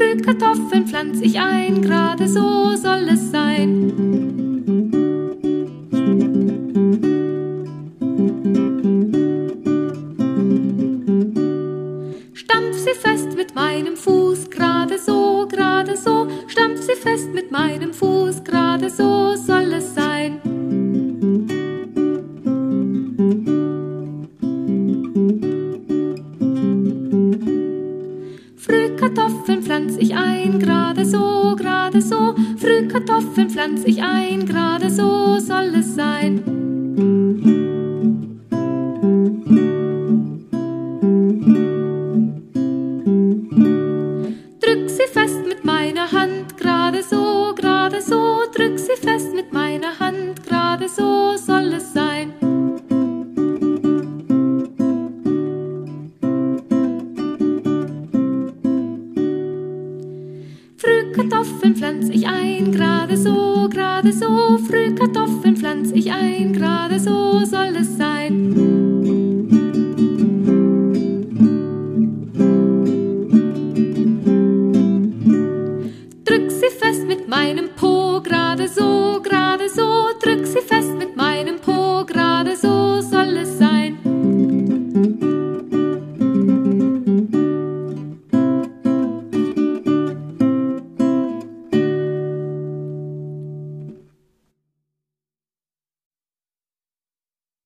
Frühkartoffeln pflanz ich ein, gerade so soll es sein. Stampf sie fest mit meinem Fuß, gerade so, stampf sie fest mit meinem Fuß, gerade so soll es sein. Frühkartoffeln pflanz ich ein, gerade so, Frühkartoffeln pflanz ich ein, gerade so soll es sein. Drück sie fest mit meiner Hand, gerade so, drück sie fest mit meiner Hand, gerade so soll es sein. Frühkartoffeln pflanz ich ein, gerade so, Frühkartoffeln pflanz ich ein, gerade so soll es sein.